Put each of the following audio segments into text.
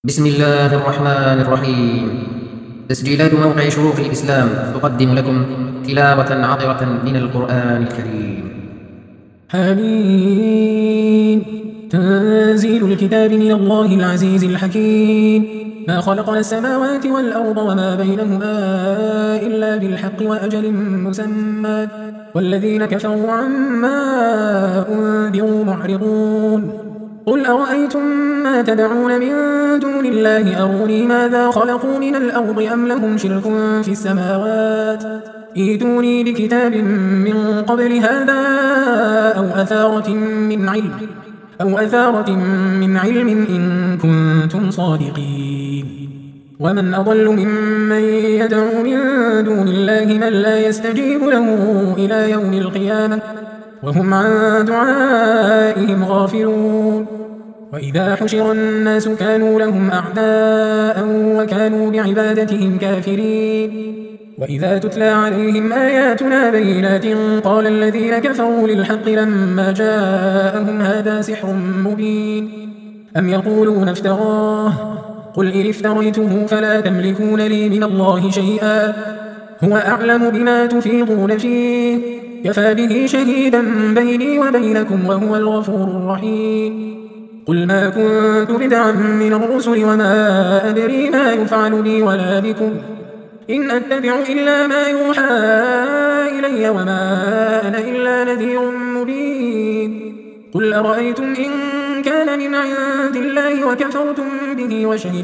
بسم الله الرحمن الرحيم. تسجيلات موقع شروق الإسلام تقدم لكم تلاوة عطرة من القرآن الكريم. حميم. تنزيل الكتاب من الله العزيز الحكيم. ما خلقنا السماوات والأرض وما بينهما إلا بالحق وأجل مسمى والذين كفروا عما أنذروا معرضون. قل أرأيتم ما تدعون من دون الله أروني ماذا خلقوا من الأرض أم لهم شرك في السماوات ائتوني بكتاب من قبل هذا أو أثارة من علم إن كنتم صادقين. ومن أضل ممن يدعو من دون الله من لا يستجيب له إلى يوم القيامة وهم عن دعائهم غافلون. وإذا حشر الناس كانوا لهم أعداء وكانوا بعبادتهم كافرين. وإذا تتلى عليهم آياتنا بينات قال الذين كفروا للحق لما جاءهم هذا سحر مبين أم يقولون افتراه قل إن افتريته فلا تملكون لي من الله شيئا هو أعلم بما تفيضون فيه كفى به شهيدا بيني وبينكم وهو الغفور الرحيم. قل ما كنت بدعا من الرسل وما أدري ما يفعل بي ولا بكم إن أتبع إلا ما يوحى إلي وما أنا إلا نذير مبين. قل أرأيتم إن كان من عند الله وكفرتم به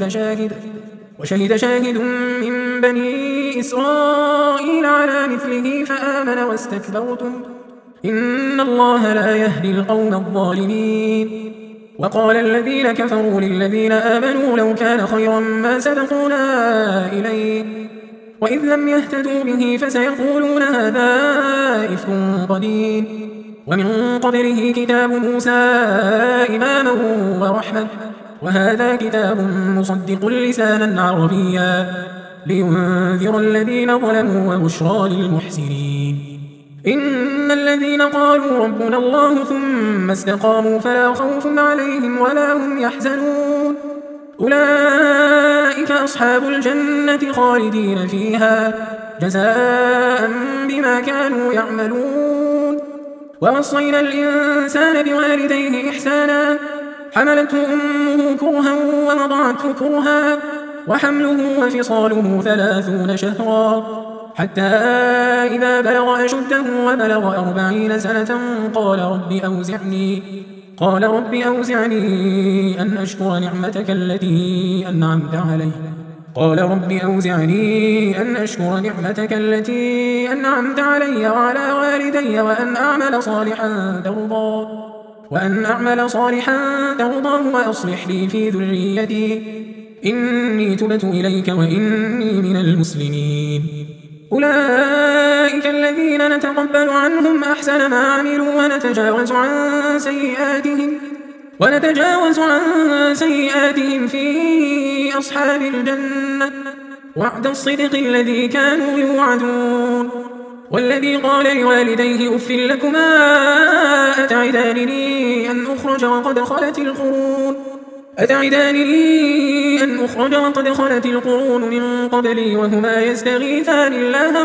وشهد شاهد من بني إسرائيل على مثله فآمن واستكبرتم إن الله لا يهدي القوم الظالمين. وقال الذين كفروا للذين آمنوا لو كان خيرا ما سبقونا إليه وإذ لم يهتدوا به فسيقولون هذا إفك قديم ومن قبله كتاب موسى إماما ورحمة وهذا كتاب مصدق لسانا عربيا لينذر الذين ظلموا وبشرى للمحسنين. إن الذين قالوا ربنا الله ثم استقاموا فلا خوف عليهم ولا هم يحزنون أولئك أصحاب الجنة خالدين فيها جزاء بما كانوا يعملون. ووصينا الإنسان بوالديه إحسانا حملته أمه كرها ووضعته كرها وحمله وفصاله 30 شهرا حتى إذا بلغ أشده وبلغ 40 سنة قال رب أوزعني أن أشكر نعمتك التي أنعمت علي وعلى والدي وأن أعمل صالحا ترضاه وأصلح لي في ذريتي إني تبت إليك وإني من المسلمين. أولئك الذين نتقبل عنهم أحسن ما عملوا ونتجاوز عن سيئاتهم في أصحاب الجنة وعد الصدق الذي كانوا يوعدون. والذي قال لوالديه أف لكما أتعدانني أن أخرج وقد خلت القرون من قبلي وهما يستغيثان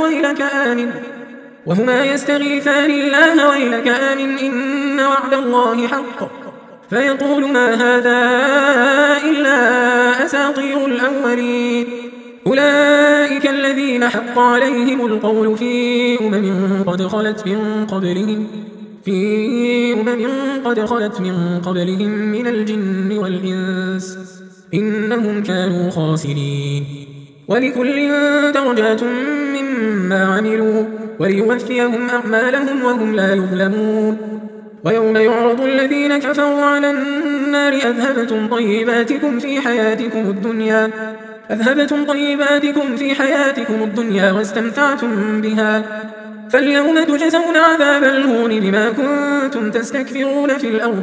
الله ويلك آمن إن وعد الله حق فيقول ما هذا إلا أساطير الأولين. أولئك الذين حق عليهم القول في أمم قد خلت من قبلهم من الجن والإنس إنهم كانوا خاسرين. ولكل درجات مما عملوا وليوفيهم أعمالهم وهم لا يظلمون. ويوم يعرض الذين كفروا على النار أذهبتم طيباتكم في حياتكم الدنيا واستمتعتم بها فاليوم تجزون عذاب الهون بما كنتم تستكبرون في الأرض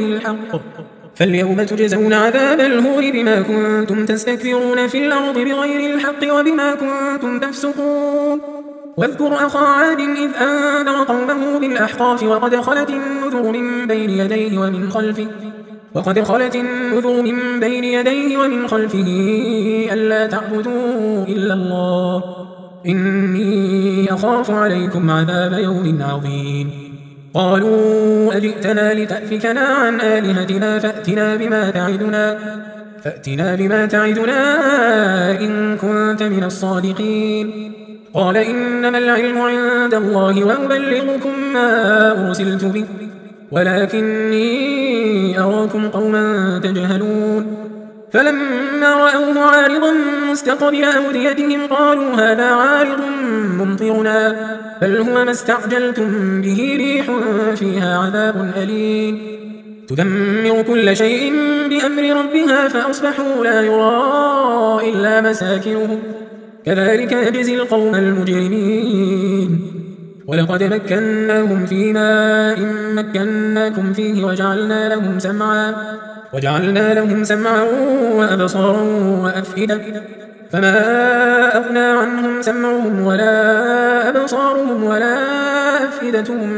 بغير الحق وبما كنتم تفسقون. واذكر أخا عاد إذ أنذر قومه بالأحقاف وقد خلت النذر من بين يديه ومن خلفه وقد خلت النذر من بين يديه ومن خلفه ألا تعبدوا إلا الله إني أخاف عليكم عذاب يوم عظيم قالوا أجئتنا لتأفكنا عن آلهتنا فأتنا بما تعدنا إن كنت من الصادقين قال إنما العلم عند الله وأبلغكم ما أرسلت به ولكني أراكم قوما تجهلون فلما رأوه عارضا مستقبل أوديتهم قالوا هذا عارض ممطرنا بل هو ما استعجلتم به ريح فيها عذاب أليم تدمر كل شيء بأمر ربها فأصبحوا لا يرى إلا مساكنهم كذلك يجزي القوم المجرمين ولقد مكناهم في ماء مكناكم فيه وجعلنا لهم سمعا وأبصارا وأفئدة فما أغنى عنهم سمعهم ولا أبصارهم ولا أفئدتهم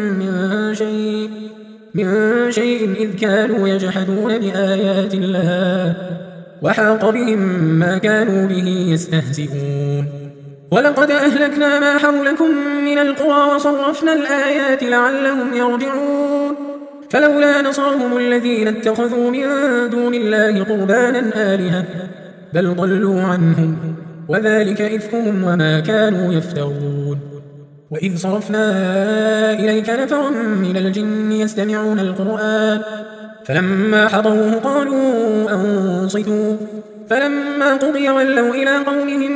من شيء إذ كانوا يجحدون بآيات الله وحاق بهم ما كانوا به يستهزئون ولقد أهلكنا ما حولكم من القرى وصرفنا الآيات لعلهم يرجعون فلولا نصرهم الذين اتخذوا من دون الله قربانا آلهة بل ضلوا عنهم وذلك إفكهم وما كانوا يفترون وإذ صرفنا إليك نفرا من الجن يستمعون القرآن فلما حضروه قالوا أنصتوا فلما قضي ولوا إلى قومهم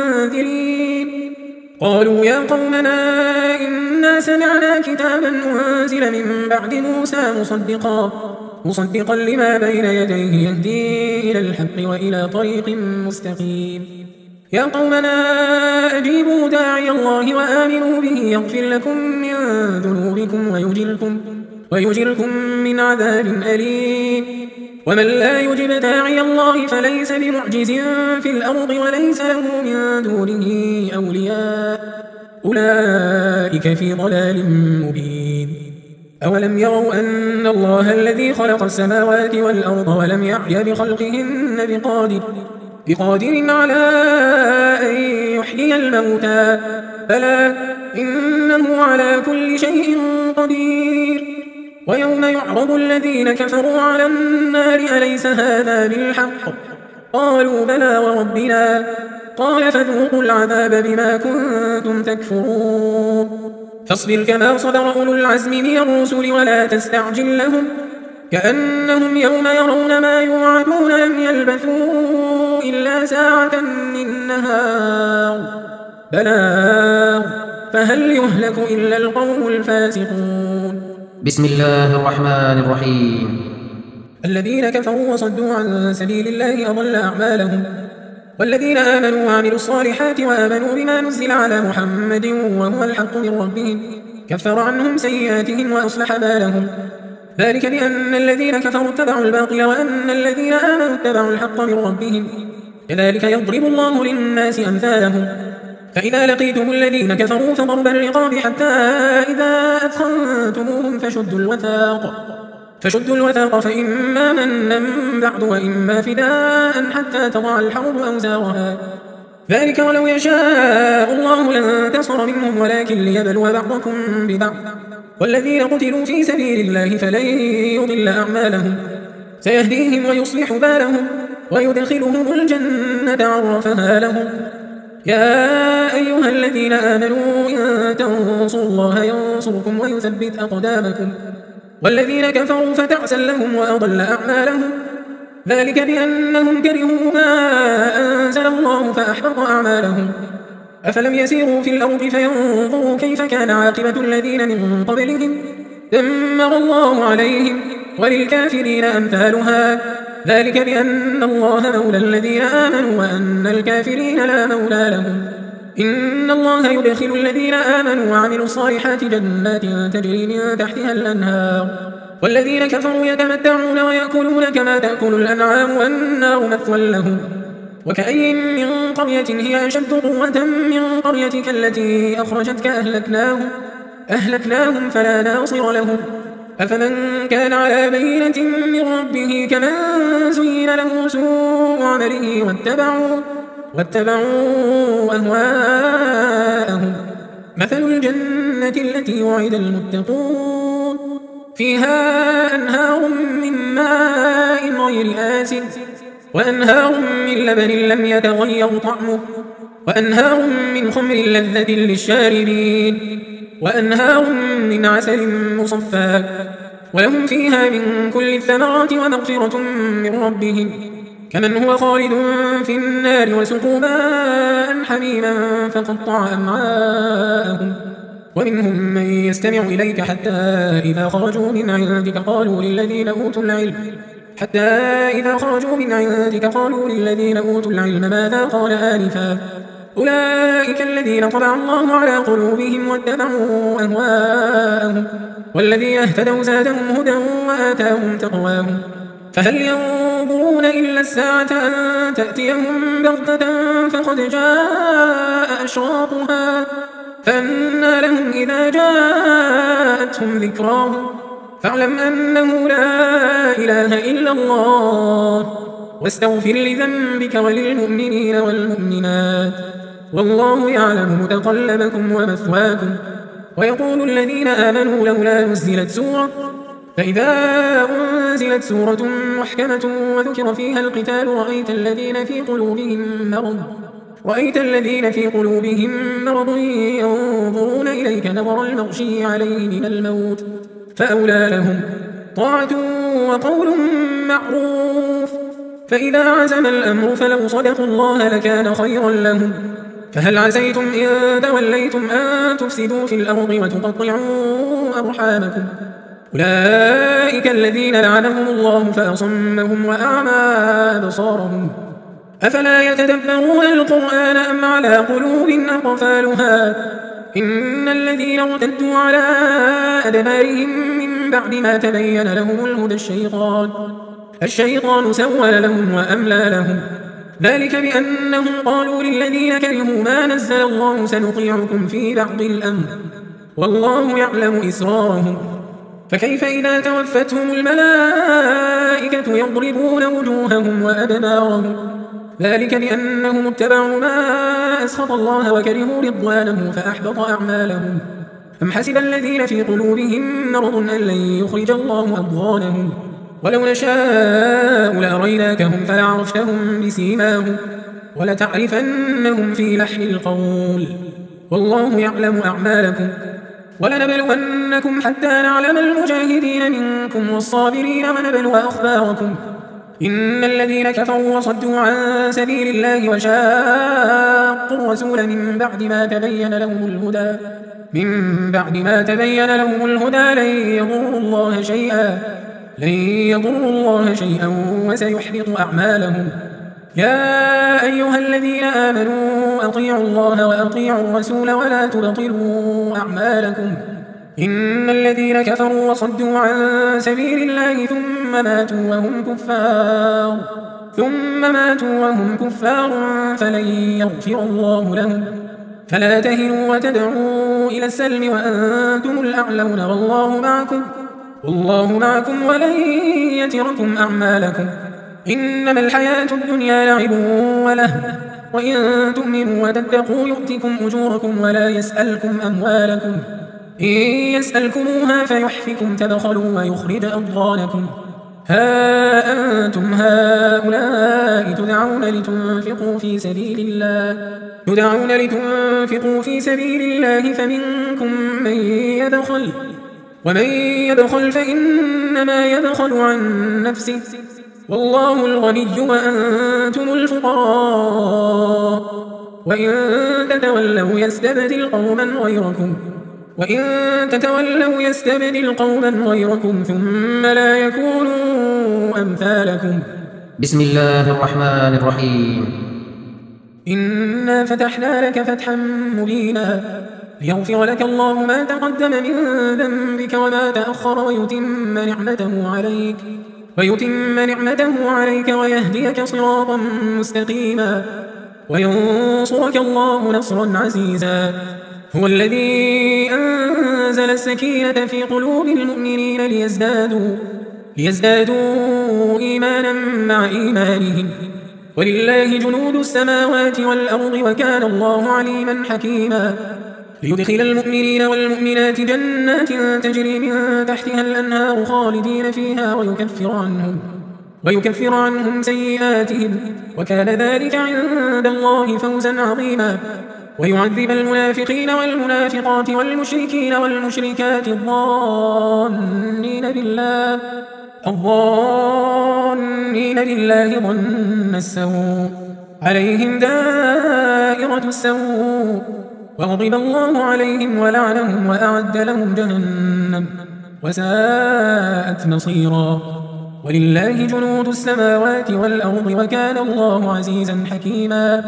منذرين قالوا يا قومنا إنا سمعنا كتابا أنزل من بعد موسى مصدقا لما بين يديه يهدي إلى الحق وإلى طريق مستقيم يا قومنا أجيبوا داعي الله وآمنوا به يغفر لكم من ذنوبكم ويجركم من عذاب أليم ومن لا يجب داعي الله فليس بمعجز في الأرض وليس له من دونه أولياء أولئك في ضلال مبين أولم يروا أن الله الذي خلق السماوات والأرض ولم يعي بخلقهن بقادر على أن يحيي الموتى بلى إنه على كل شيء قدير ويوم يعرض الذين كفروا على النار أليس هذا بالحق قالوا بلى وربنا قال فذوقوا العذاب بما كنتم تكفرون فاصبر كما صبر أولو العزم من الرسل ولا تستعجل لهم كأنهم يوم يرون ما يوعدون لم يلبثوا إلا ساعة من نهار بلاغ فهل يهلك إلا القوم الفاسقون بسم الله الرحمن الرحيم الذين كفروا وصدوا عن سبيل الله أضل أعمالهم والذين آمنوا وعملوا الصالحات وآمنوا بما نزل على محمد وهو الحق من ربهم كفر عنهم سيئاتهم وأصلح بالهم ذلك بأن الذين كفروا اتبعوا الباطل وأن الذين آمنوا اتبعوا الحق من ربهم كذلك يضرب الله للناس أمثالهم فإذا لقيتم الذين كفروا فضرب الرقاب حتى إذا أثخنتموهم فشدوا الوثاق فإما منا بعد وإما فداء حتى تضع الحرب أوزارها ذلك ولو يشاء الله لانتصر منهم ولكن ليبلو بعضكم ببعض والذين قتلوا في سبيل الله فلن يضل أعمالهم سيهديهم ويصلح بالهم ويدخلهم الجنة عرفها لهم يا أيها الذين آمنوا إن تنصروا الله ينصركم ويثبت أقدامكم والذين كفروا فتعسا لهم وأضل أعمالهم ذلك بأنهم كرهوا ما أنزل الله فأحبط أعمالهم أفلم يسيروا في الأرض فينظروا كيف كان عاقبة الذين من قبلهم دمر الله عليهم وللكافرين أمثالها ذلك بأن الله مولى الذين آمنوا وأن الكافرين لا مولى لهم إن الله يدخل الذين آمنوا وعملوا الصالحات جنات تجري من تحتها الأنهار والذين كفروا يتمتعون ويأكلون كما تأكل الأنعام والنار مثوى لهم وكأي من قرية هي أشد قوة من قريتك التي أخرجتك أهلكناهم فلا ناصر لهم أفمن كان على بينة من ربه كمن زين له سوء عمله واتبعوا أهواءهم. مثل الجنة التي وعد المتقون فيها أنهار من ماء غير آسن وأنهار من لبن لم يتغير طعمه وأنهار من خمر لذة للشاربين وأنهار من عسل مصفى ولهم فيها من كل الثمرات ومغفرة من ربهم كمن هو خالد في النار وسقوا ماء حميما فقطع أمعاءهم. ومنهم من يستمع إليك حتى إذا خرجوا من عندك قالوا للذين أوتوا العلم ماذا قال آنفا أولئك الذين طبع الله على قلوبهم واتبعوا أهواءهم والذين اهتدوا زادهم هدى وآتاهم تقواهم. فهل ينظرون إلا الساعة أن تأتيهم بغتة فقد جاء أشراطها فأنى لهم إذا جاءتهم ذكراهم فاعلم أنه لا إله إلا الله واستغفر لذنبك وللمؤمنين والمؤمنات والله يعلم متقلبكم ومثواكم. ويقول الذين آمنوا لولا نزلت سورة فإذا أنزلت سورة محكمة وذكر فيها القتال رأيت الذين في قلوبهم مرض ينظرون إليك نظر المغشي عليه من الموت فأولى لهم طاعة وقول معروف. فإذا عزم الأمر فلو صدقوا الله لكان خيرا لهم. فهل عسيتم إن توليتم أن تفسدوا في الأرض وتقطعوا أرحامكم أولئك الذين لعنهم الله فأصمهم وأعمى أبصارهم أفلا يتدبرون القرآن أم على قلوب أقفالها إن الذين ارتدوا على أدبارهم من بعد ما تبين لهم الهدى الشيطان سول لهم وأملى لهم ذلك بأنهم قالوا للذين كرهوا ما نزل الله سنطيعكم في بعض الأمر والله يعلم إسرارهم. فكيف إذا توفتهم الملائكة يضربون وجوههم وأدبارهم ذلك بأنهم اتبعوا ما أسخط الله وكرهوا رضوانه فأحبط أعمالهم. أم حسب الذين في قلوبهم مرض أن لن يخرج الله أضغانهم ولو نشاء لأريناكهم فلعرفتهم بسيماهم ولتعرفنهم في لحن القول والله يعلم أعمالكم. ولنبلونكم حتى نعلم المجاهدين منكم والصابرين ونبلو أخباركم إن الذين كفروا وصدوا عن سبيل الله وشاقوا الرسول من بعد ما تبين لهم الهدى لن يضروا الله شيئا وسيحبط أعمالهم. يا أيها الذين آمنوا أطيعوا الله وأطيعوا الرسول ولا تبطلوا أعمالكم إن الذين كفروا وصدوا عن سبيل الله ثم ماتوا وهم كفار فلن يغفر الله لهم. فلا تهنوا وتدعوا إلى السلم وأنتم الأعلون والله معكم ولن يتركم أعمالكم. إنما الحياة الدنيا لعب ولهو وإن تؤمنوا وتتقوا يؤتكم أجوركم ولا يسألكم أموالكم إن يسألكموها فيحفكم تبخلوا ويخرج أضغانكم. ها أنتم هؤلاء تدعون لتنفقوا في سبيل الله فمنكم من يبخل ومن يبخل فإنما يبخل عن نفسه والله الغني وأنتم الفقراء وإن تتولوا يستبدل قوما غيركم ثم لا يكونوا أمثالكم. بسم الله الرحمن الرحيم. إنا فتحنا لك فتحا مبينا ليغفر لك الله ما تقدم من ذنبك وما تأخر ويتم نعمته عليك ويهديك صراطا مستقيما وينصرك الله نصرا عزيزا. هو الذي أنزل السكينة في قلوب المؤمنين ليزدادوا إيمانا مع إيمانهم، ولله جنود السماوات والأرض وكان الله عليما حكيما. ليدخل المؤمنين والمؤمنات جنات تجري من تحتها الأنهار خالدين فيها ويكفر عنهم سيئاتهم، وكان ذلك عند الله فوزا عظيما. ويعذب المنافقين والمنافقات والمشركين والمشركات الظانين بالله ظن السوء عليهم دائرة السوء، وغضب الله عليهم ولعنهم وأعد لهم جهنم وساءت مصيرا. ولله جنود السماوات والأرض وكان الله عزيزا حكيما.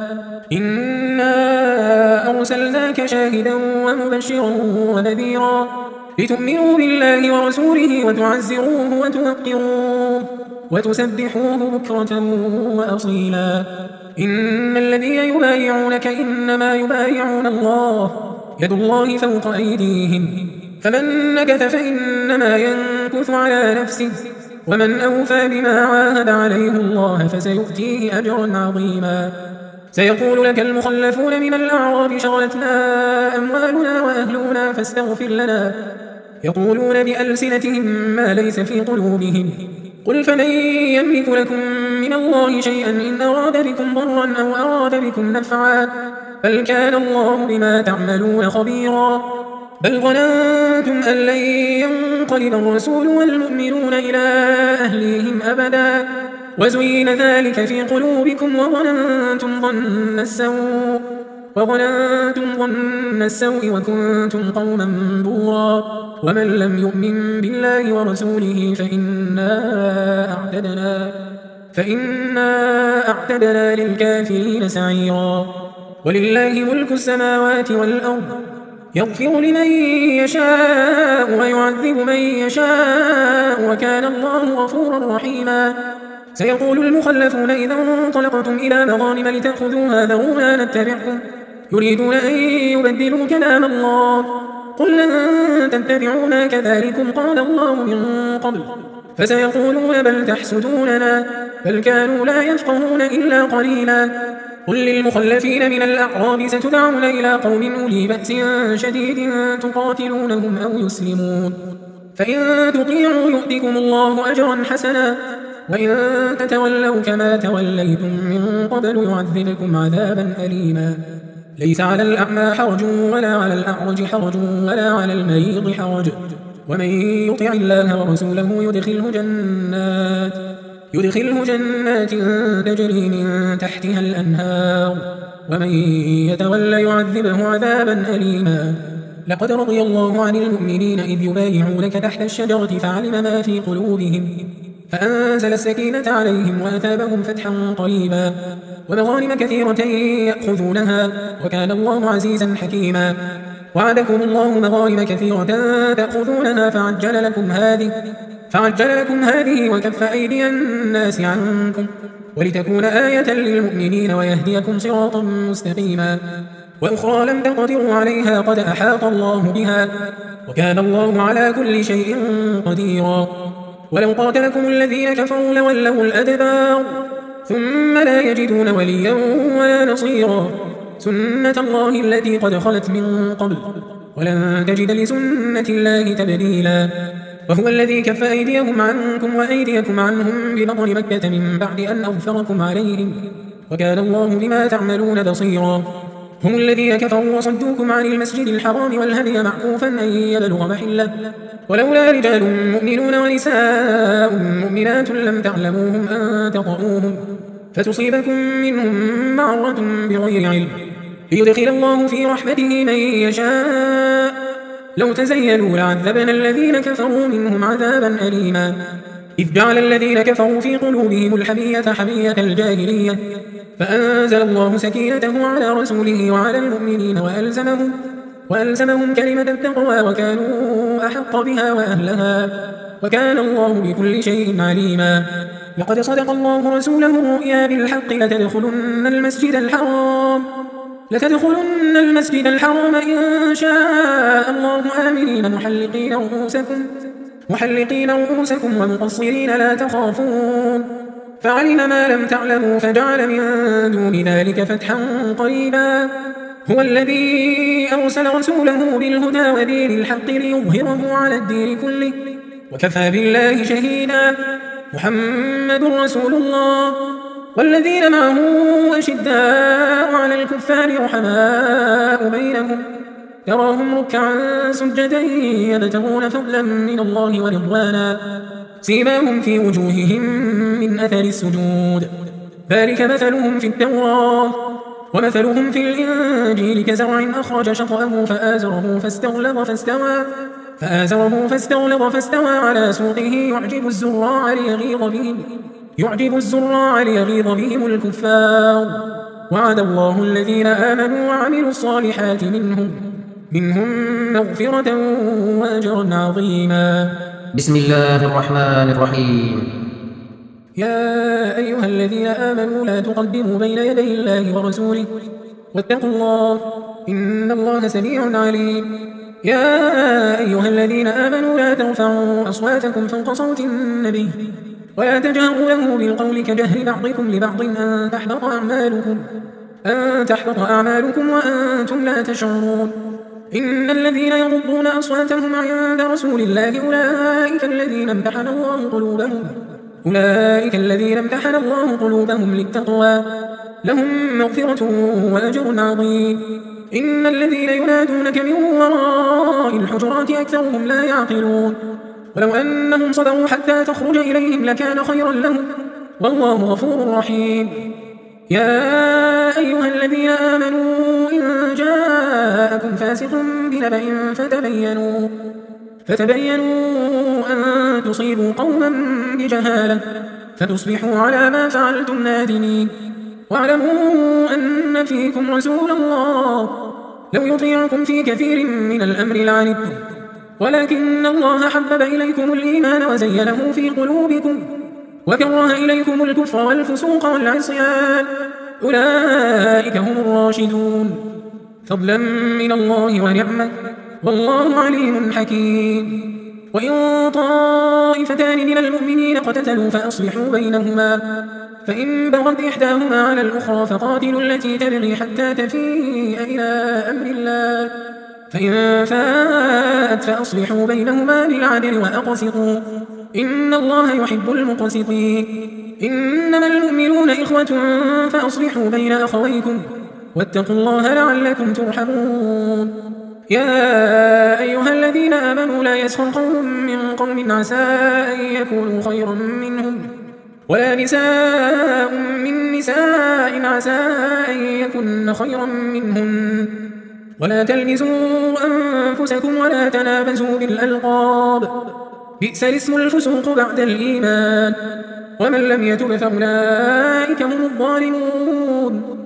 إنا أرسلناك شاهدا ومبشرا ونذيرا لتؤمنوا بالله ورسوله وتعزروه وتوقروه وتسبحوه بكرة وأصيلا. إن الذين يبايعونك إنما يبايعون الله، يد الله فوق أيديهم، فمن نكث فإنما ينكث على نفسه، ومن أوفى بما عاهد عليه الله فسيؤتيه أجرا عظيما. سيقول لك المخلفون من الأعراب شغلتنا أموالنا وأهلنا فاستغفر لنا، يقولون بألسنتهم ما ليس في قلوبهم. قل فمن يملك لكم من الله شيئا إن أراد بكم ضرا أو أراد بكم نفعا، بل كان الله بما تعملون خبيرا. بل ظننتم أن لن ينقلب الرسول والمؤمنون إلى أهليهم أبدا، وزين ذلك في قلوبكم وظننتم ظن السوء وكنتم قوما بورا. ومن لم يؤمن بالله ورسوله فإنا أعتدنا للكافرين سعيرا. ولله ملك السماوات والأرض، يغفر لمن يشاء ويعذب من يشاء، وكان الله غفورا رحيما. سيقول المخلفون إذا انطلقتم إلى مغانم لتأخذوها ذرونا نتبعكم، يريدون أن يبدلوا كلام الله. قل لن تتبعونا كذلكم قال الله من قبل، فسيقولون بل تحسدوننا، بل كانوا لا يفقهون إلا قليلا. قل للمخلفين من الأعراب ستدعون إلى قوم أولي بأس شديد تقاتلونهم أو يسلمون، فإن تطيعوا يؤتكم الله أجرا حسنا، وإن تتولوا كما توليتم من قبل يعذبكم عذابا أليما. ليس على الأعمى حرج ولا على الأعرج حرج ولا على المريض حرج، ومن يطع الله ورسوله يدخله جنات تجري من تحتها الأنهار، ومن يتولى يعذبه عذابا أليما. لقد رضي الله عن المؤمنين إذ يبايعونك تحت الشجرة فعلم ما في قلوبهم فأنزل السكينة عليهم وأثابهم فتحا قريبا ومغانم كثيرة يأخذونها، وكان الله عزيزا حكيما. وعدكم الله مغانم كثيرة تأخذونها فعجل لكم هذه وكف أيدي الناس عنكم ولتكون آية للمؤمنين ويهديكم صراطا مستقيما. وأخرى لم تقدروا عليها قد أحاط الله بها، وكان الله على كل شيء قديرا. ولو قاتلكم الذين كفروا لولوا الأدبار ثم لا يجدون وليا ولا نصيرا. سنة الله التي قد خلت من قبل ولن تجد لسنة الله تبديلا. وهو الذي كف أيديهم عنكم وأيديكم عنهم ببطن مكة من بعد أن أغفركم عليهم، وكان الله بما تعملون بصيرا. هم الذين كفروا وصدوكم عن المسجد الحرام والهدي معكوفا أن يبلغ محله، ولولا رجال مؤمنون ونساء مؤمنات لم تعلموهم أن تطؤوهم فتصيبكم منهم معرة بغير علم ليدخل الله في رحمته من يشاء. لو تزيلوا لعذبنا الذين كفروا منهم عذابا أليما. إذ جعل الذين كفروا في قلوبهم الحمية حمية الجاهلية فأنزل الله سكينته على رسوله وعلى المؤمنين وألزمهم كلمة التقوى وكانوا أحق بها وأهلها، وكان الله بكل شيء عليما. لقد صدق الله رسوله الرؤيا بالحق لتدخلن المسجد الحرام لتدخلن المسجد الحرام إن شاء الله آمنين محلقين رؤوسكم ومقصرين لا تخافون فعلم ما لم تعلموا فجعل من دون ذلك فتحا قريبا هو الذي أرسل رسوله بالهدى ودين الحق ليظهره على الدين كله وكفى بالله شهيدا محمد رسول الله والذين معه أشداء على الكفار رحماء بينهم تراهم ركعا سجدا يبتغون فضلا من الله ورضوانا سيماهم في وجوههم من أثر السجود ذلك مثلهم في التوراة ومثلهم في الإنجيل كزرع أخرج شطأه فآزره فاستغلظ فاستوى على سوقه يعجب الزراع ليغيظ بهم الكفار وعد الله الذين آمنوا وعملوا الصالحات منهم مغفرة وأجرا عظيما. بسم الله الرحمن الرحيم. يا أيها الذين آمنوا لا تقدموا بين يدي الله ورسوله واتقوا الله إن الله سميع عليم. يا أيها الذين آمنوا لا ترفعوا أصواتكم فوق صوت النبي ولا تجهروا له بالقول كجهر بعضكم لبعض أن تحبط أعمالكم وأنتم لا تشعرون. إن الذين يغضون أصواتهم عند رسول الله أولئك الذين امتحن الله قلوبهم للتقوى لهم مغفرة وأجر عظيم. إن الذين ينادونك من وراء الحجرات أكثرهم لا يعقلون ولو أنهم صبروا حتى تخرج إليهم لكان خيرا لهم والله غفور رحيم. يا أيها الذين آمنوا إن جاءكم فاسق بنبأ فتبينوا أن تصيبوا قوما بجهالة فتصبحوا على ما فعلتم نادمين. واعلموا أن فيكم رسول الله لو يطيعكم في كثير من الأمر لعنتم ولكن الله حبب إليكم الإيمان وزينه في قلوبكم وكره إليكم الكفر والفسوق والعصيان أولئك هم الراشدون فضلا من الله ونعمة والله عليم حكيم. وإن طائفتان من المؤمنين اقتتلوا فأصلحوا بينهما فإن بغت إحداهما على الأخرى فقاتلوا التي تبغي حتى تفيء إلى أمر الله فإن فاءت فأصلحوا بينهما بالعدل وأقسطوا إن الله يحب المقسطين. إنما المؤمنون إخوة فأصلحوا بين أخويكم واتقوا الله لعلكم ترحمون. يا أيها الذين آمنوا لا يسخر قوم من قوم عسى أن يكونوا خيرا منهم ولا نساء من نساء عسى أن يكن خيرا منهن ولا تلمزوا أنفسكم ولا تنابزوا بالألقاب بئس الاسم الفسوق بعد الإيمان ومن لم يتب فأولئك هم الظالمون.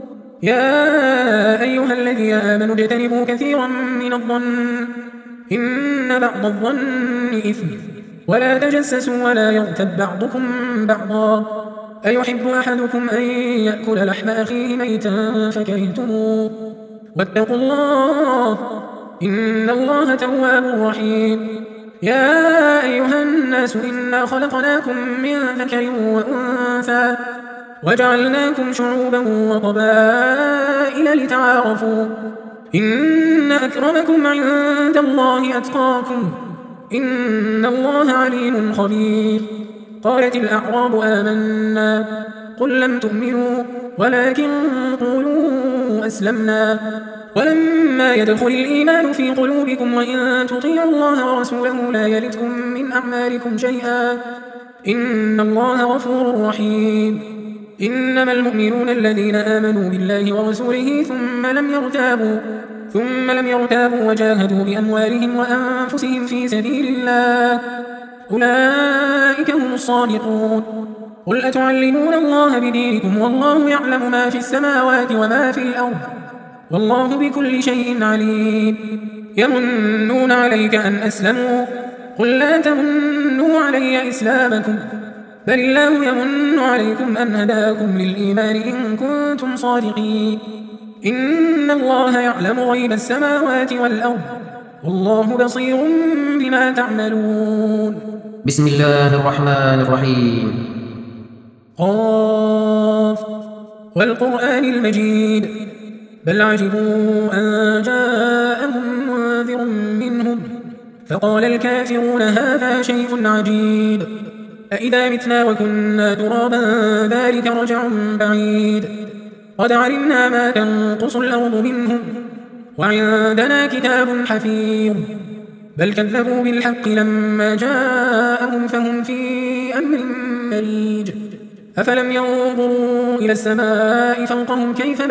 يا أيها الذين آمنوا اجتنبوا كثيرا من الظن إن بعض الظن إثم ولا تجسسوا ولا يغتب بعضكم بعضا أيحب أحدكم أن يأكل لحم أخيه ميتا فكرهتموه واتقوا الله إن الله تواب رحيم. يا أيها الناس إنا خلقناكم من ذكر وأنثى وجعلناكم شعوبا وقبائل لتعارفوا إن أكرمكم عند الله أتقاكم إن الله عليم خبير. قالت الأعراب آمنا قل لم تؤمنوا ولكن قولوا أسلمنا ولما يدخل الإيمان في قلوبكم وإن تطيعوا الله ورسوله لا يلتكم من أعمالكم شيئا إن الله غفور رحيم. إنما المؤمنون الذين آمنوا بالله ورسوله ثم لم يرتابوا وجاهدوا بأموالهم وأنفسهم في سبيل الله أولئك هم الصادقون. قل أتعلمون الله بدينكم والله يعلم ما في السماوات وما في الأرض والله بكل شيء عليم. يمنون عليك أن أسلموا قل لا تمنوا علي إسلامكم بل الله يمن عليكم أن هداكم للإيمان إن كنتم صادقين. إن الله يعلم غيب السماوات والأرض والله بصير بما تعملون. بسم الله الرحمن الرحيم. قاف والقرآن المجيد بل عجبوا أن جاءهم منذر منهم فقال الكافرون هذا شيء عجيب أإذا متنا وكنا ترابا ذلك رجع بعيد قد علمنا ما تنقص الأرض منهم وعندنا كتاب حفيظ بل كذبوا بالحق لما جاءهم فهم في أمر مريج أفلم ينظروا إلى السماء فوقهم كيف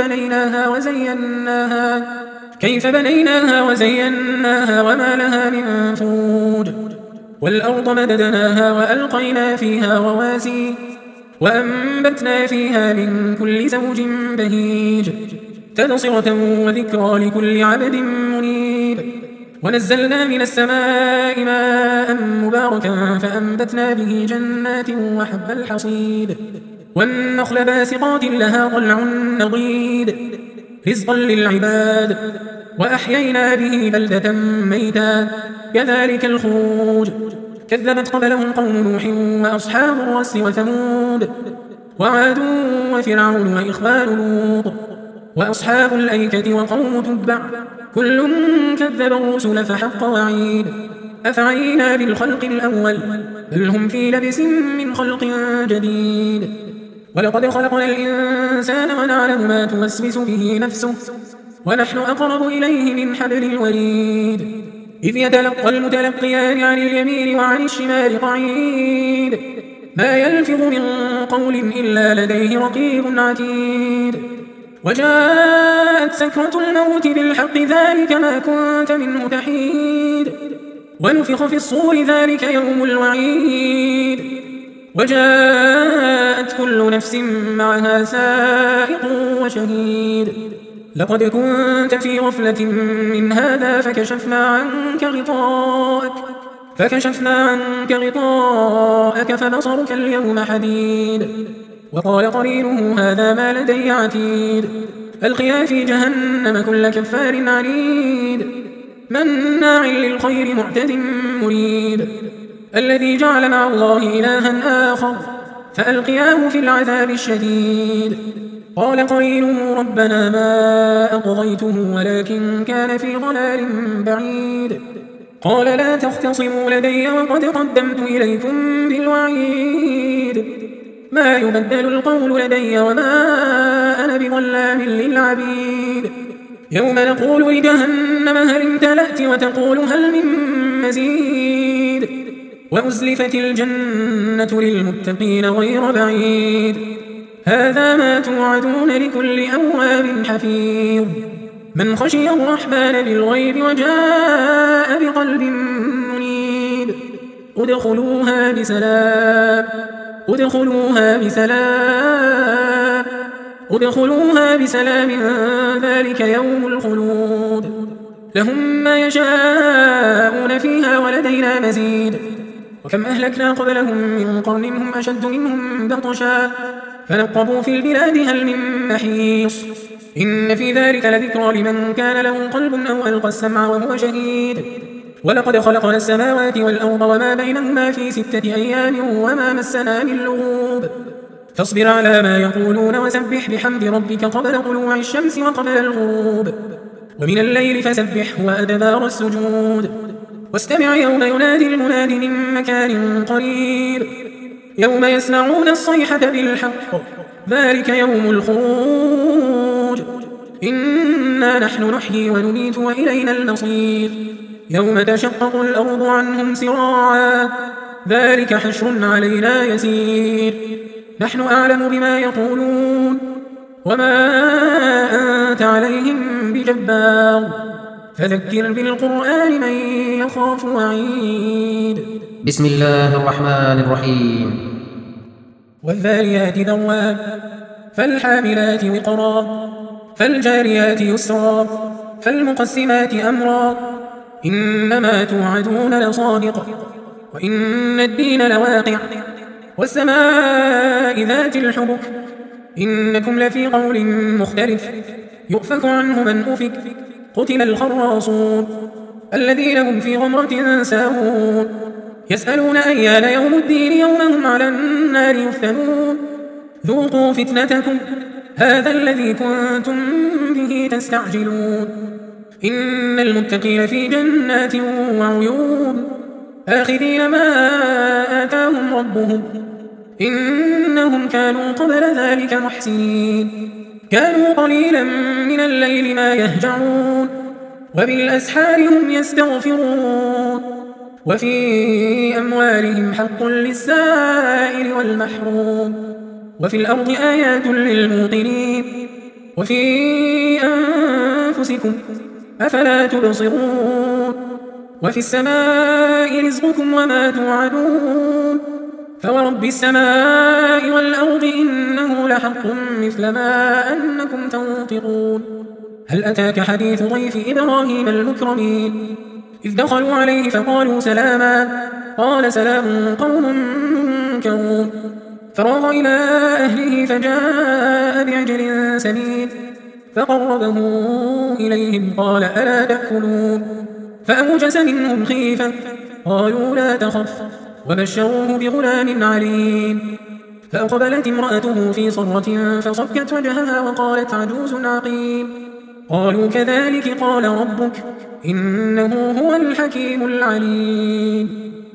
بنيناها وزيناها وما لها من فروج والأرض مددناها وألقينا فيها رواسي وأنبتنا فيها من كل زوج بهيج تبصرة وذكرى لكل عبد منيب ونزلنا من السماء ماء مباركا فأنبتنا به جنات وحب الحصيد والنخل باسقات لها طلع نضيد رزقا للعباد وأحيينا به بلدة ميتا كذلك الخروج كذبت قبلهم قوم نوح وأصحاب الرس وثمود وعاد وفرعون وإخوان لوط وأصحاب الأيكة وقوم تبع كل كذب الرسل فحق وعيد أفعينا بالخلق الأول بل هم في لبس من خلق جديد ولقد خلقنا الإنسان ونعلم ما توسوس به نفسه ونحن أقرب إليه من حبل الوريد إذ يتلقى المتلقيان عن اليمين وعن الشمال قعيد ما يلفظ من قول إلا لديه رقيب عتيد وجاءت سكرة الموت بالحق ذلك ما كنت منه تحيد ونفخ في الصور ذلك يوم الوعيد وجاءت كل نفس معها سائق وشهيد لقد كنت في غفلة من هذا فكشفنا عنك غطاءك فبصرك اليوم حديد وقال قرينه هذا ما لدي عتيد ألقيا في جهنم كل كفار عنيد مناع للخير معتد مريد الذي جعل مع الله إلها آخر فألقياه في العذاب الشديد قال قرينه ربنا ما أطغيته ولكن كان في ضلال بعيد قال لا تختصموا لدي وقد قدمت إليكم بالوعيد ما يبدل القول لدي وما أنا بظلام للعبيد يوم نقول لجهنم هل امتلأت وتقول هل من مزيد وأزلفت الجنة للمتقين غير بعيد هذا ما توعدون لكل أواب حفيظ من خشي الرحمن بالغيب وجاء بقلب منيب ادخلوها بسلام ذلك يوم الخلود لهم ما يشاءون فيها ولدينا مزيد وكم أهلكنا قبلهم من قرن هم أشد منهم بطشا فنقبوا في البلاد هل من محيص إن في ذلك لذكرى لمن كان له قلب أو ألقى السمع وهو شهيد ولقد خلقنا السماوات والأرض وما بينهما في 6 أيام وما مسنا من لغوب فاصبر على ما يقولون وسبح بحمد ربك قبل طلوع الشمس وقبل الغروب ومن الليل فسبحه وأدبار السجود واستمع يوم ينادي المناد من مكان قريب يوم يسمعون الصيحة بالحق ذلك يوم الخروج إنا نحن نحيي ونميت وإلينا المصير يوم تشقق الأرض عنهم سراعا ذلك حشر علينا يسير نحن أعلم بما يقولون وما أنت عليهم بجبار فذكر بالقرآن من يخاف وعيد بسم الله الرحمن الرحيم. والذاريات ذروا فالحاملات وقرا فالجاريات يسرا فالمقسمات أمرا إنما توعدون لصادق وإن الدين لواقع والسماء ذات الحبك إنكم لفي قول مختلف يؤفك عنه من أفك قتل الخراصون الذين هم في غمرة ساهون يسألون أيان يوم الدين يوم هم على النار يفتنون ذوقوا فتنتكم هذا الذي كنتم به تستعجلون إن المتقين في جنات وعيون آخذين ما آتاهم ربهم إنهم كانوا قبل ذلك محسنين كانوا قليلا من الليل ما يهجعون وبالأسحار هم يستغفرون وفي أموالهم حق للسائل والمحروم وفي الأرض آيات للموقنين وفي أنفسكم أفلا تبصرون وفي السماء رزقكم وما توعدون فورب السماء والأرض إنه لحق مثل ما أنكم تنطقون هل أتاك حديث ضيف إبراهيم المكرمين إذ دخلوا عليه فقالوا سلاما قال سلام قوم منكرون فراغ إلى أهله فجاء بعجل سمين فقربه إليهم قال ألا تأكلون فأوجس منهم خيفة قالوا لا تخف وبشروه بغلام عليم فأقبلت امرأته في صرة فصكت وجهها وقالت عجوز عقيم قالوا كذلك قال ربك إنه هو الحكيم العليم